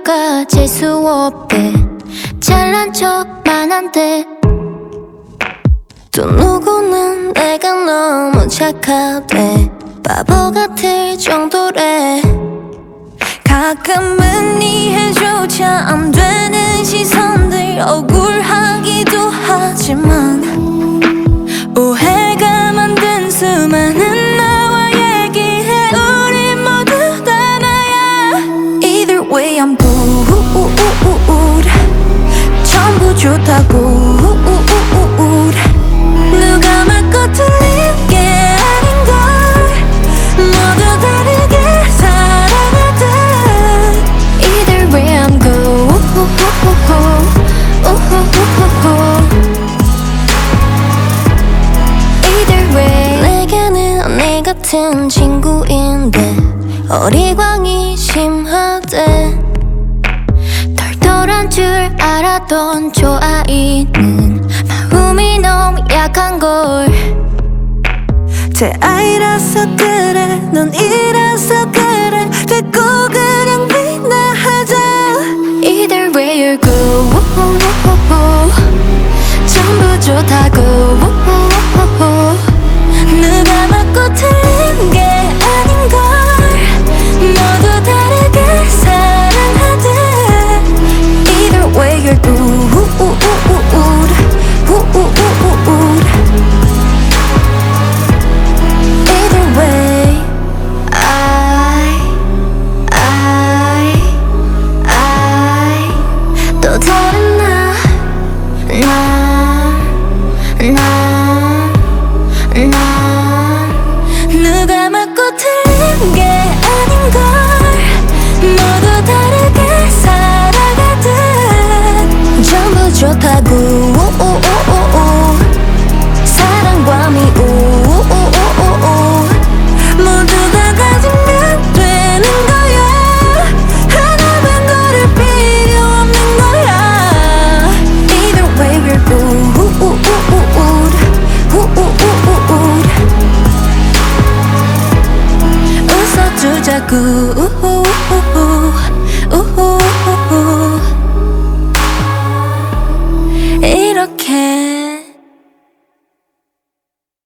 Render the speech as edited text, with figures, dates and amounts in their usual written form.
이유가 재수 없대. 잘난 척만 한대. 또 누구는 내가 너무 착하대. 바보 같을 정도래. 가끔은 이해조차 안 되는 시선들 억울하기도 하지만 오해가 만든 수많은 나와 얘기해. 우리 모두 다 나야. Either way I'm good. 전부 좋다고. 누가 맞고 틀린 게 아닌걸. 모두 다르게 살아가듯. Either way I'm good. Either way 내게는 언니 같은 친구인데 어리광이 심하대. 털털한 줄 알았던 저 아이는 마음이 너무 약한걸. 제 아이라서 그래, 넌 이라서 그래. 됐고 그냥 빛나하자. Either way you're good. 전부 좋다고. 누가 맞고 틀린 게 아닌걸. 모두 다르게 사랑하듯. Either way you're good. Either way I 또 다른 나 누가 맞고 틀린 게 아닌걸. 모두 다르게 살아가듯. 전부 좋다고. 사랑과 미움 모두 다 가지면 되는 거야. 하나만 고를 필요 없는 거야. Either way we're good. 웃어주자고.